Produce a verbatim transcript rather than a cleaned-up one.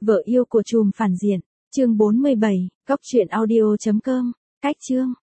Vợ yêu của trùm phản diện, chương bốn mươi bảy, cóc truyện audio chấm com, cách chương.